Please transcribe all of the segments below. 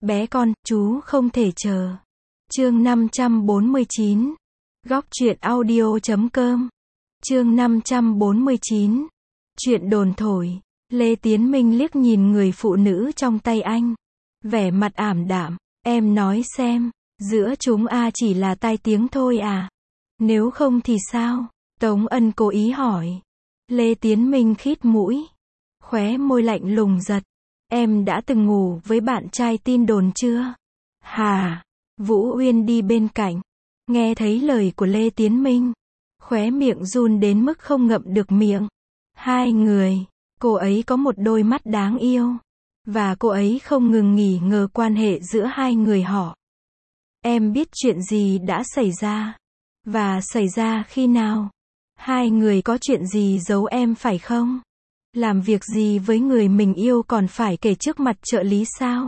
Bé con, chú không thể chờ. Chương 549. Góc truyện audio.com. Chương 549. Chuyện đồn thổi. Lê Tiến Minh liếc nhìn người phụ nữ trong tay anh. Vẻ mặt ảm đạm. Em nói xem, giữa chúng chỉ là tai tiếng thôi à? Nếu không thì sao? Tống Ân cố ý hỏi. Lê Tiến Minh khít mũi. Khóe môi lạnh lùng giật. Em đã từng ngủ với bạn trai tin đồn chưa? Hà. Vũ Uyên đi bên cạnh. Nghe thấy lời của Lê Tiến Minh. Khóe miệng run đến mức không ngậm được miệng. Hai người. Cô ấy có một đôi mắt đáng yêu. Và cô ấy không ngừng nghỉ ngờ quan hệ giữa hai người họ. Em biết chuyện gì đã xảy ra. Và xảy ra khi nào? Hai người có chuyện gì giấu em phải không? Làm việc gì với người mình yêu còn phải kể trước mặt trợ lý sao?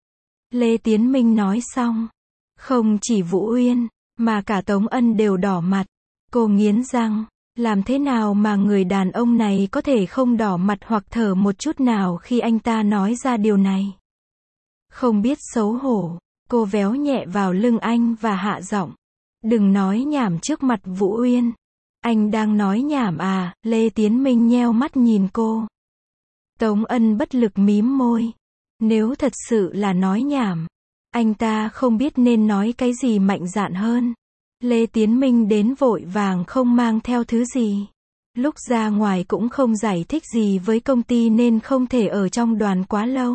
Lê Tiến Minh nói xong. Không chỉ Vũ Uyên, mà cả Tống Ân đều đỏ mặt. Cô nghiến răng. Làm thế nào mà người đàn ông này có thể không đỏ mặt hoặc thở một chút nào khi anh ta nói ra điều này? Không biết xấu hổ, cô véo nhẹ vào lưng anh và hạ giọng. Đừng nói nhảm trước mặt Vũ Uyên. Anh đang nói nhảm à? Lê Tiến Minh nheo mắt nhìn cô. Tống Ân bất lực mím môi. Nếu thật sự là nói nhảm, anh ta không biết nên nói cái gì mạnh dạn hơn. Lê Tiến Minh đến vội vàng không mang theo thứ gì. Lúc ra ngoài cũng không giải thích gì với công ty nên không thể ở trong đoàn quá lâu.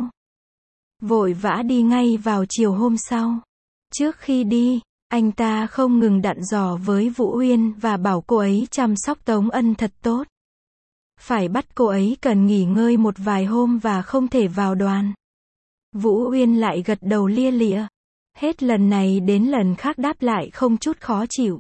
Vội vã đi ngay vào chiều hôm sau. Trước khi đi, anh ta không ngừng dặn dò với Vũ Uyên và bảo cô ấy chăm sóc Tống Ân thật tốt. Phải bắt cô ấy cần nghỉ ngơi một vài hôm và không thể vào đoàn. Vũ Uyên lại gật đầu lia lịa. Hết lần này đến lần khác đáp lại không chút khó chịu.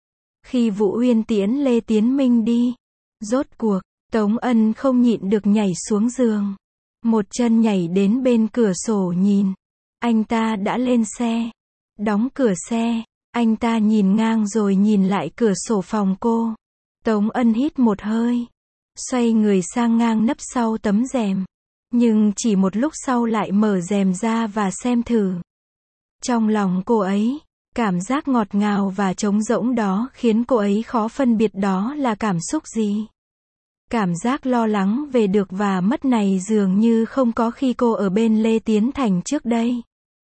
Khi Vũ Uyên tiễn Lê Tiến Minh đi, rốt cuộc, Tống Ân không nhịn được nhảy xuống giường. Một chân nhảy đến bên cửa sổ nhìn. Anh ta đã lên xe. Đóng cửa xe, anh ta nhìn ngang rồi nhìn lại cửa sổ phòng cô. Tống Ân hít một hơi. Xoay người sang ngang nấp sau tấm rèm. Nhưng chỉ một lúc sau lại mở rèm ra và xem thử. Trong lòng cô ấy, cảm giác ngọt ngào và trống rỗng đó khiến cô ấy khó phân biệt đó là cảm xúc gì. Cảm giác lo lắng về được và mất này dường như không có khi cô ở bên Lê Tiến Thành trước đây.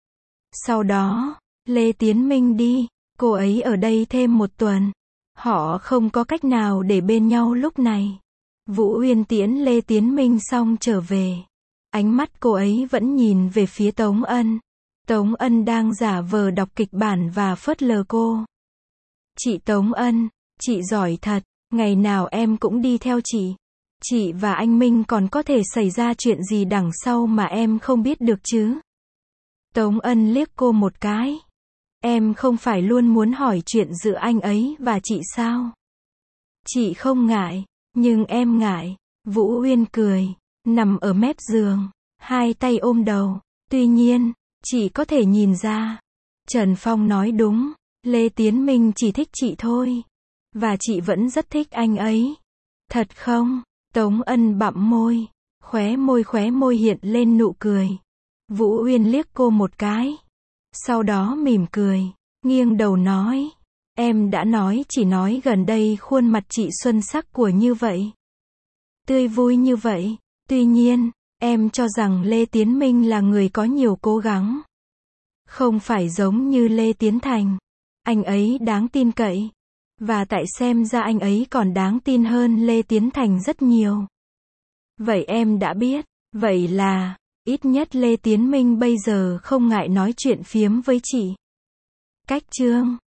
Sau đó, Lê Tiến Minh đi, cô ấy ở đây thêm một tuần. Họ không có cách nào để bên nhau lúc này. Vũ Uyên tiễn Lê Tiến Minh xong trở về. Ánh mắt cô ấy vẫn nhìn về phía Tống Ân. Tống Ân đang giả vờ đọc kịch bản và phớt lờ cô. Chị Tống Ân, chị giỏi thật, ngày nào em cũng đi theo chị. Chị và anh Minh còn có thể xảy ra chuyện gì đằng sau mà em không biết được chứ? Tống Ân liếc cô một cái. Em không phải luôn muốn hỏi chuyện giữa anh ấy và chị sao? Chị không ngại, nhưng em ngại. Vũ Uyên cười, nằm ở mép giường, hai tay ôm đầu. Tuy nhiên, chị có thể nhìn ra. Trần Phong nói đúng, Lê Tiến Minh chỉ thích chị thôi. Và chị vẫn rất thích anh ấy. Thật không? Tống Ân bặm môi. Khóe môi hiện lên nụ cười. Vũ Uyên liếc cô một cái. Sau đó mỉm cười, nghiêng đầu nói. Em đã nói chỉ nói gần đây khuôn mặt chị xuân sắc của như vậy. Tươi vui như vậy. Tuy nhiên, em cho rằng Lê Tiến Minh là người có nhiều cố gắng. Không phải giống như Lê Tiến Thành. Anh ấy đáng tin cậy. Và tại xem ra anh ấy còn đáng tin hơn Lê Tiến Thành rất nhiều. Vậy em đã biết. Vậy là, ít nhất Lê Tiến Minh bây giờ không ngại nói chuyện phiếm với chị. Cách chương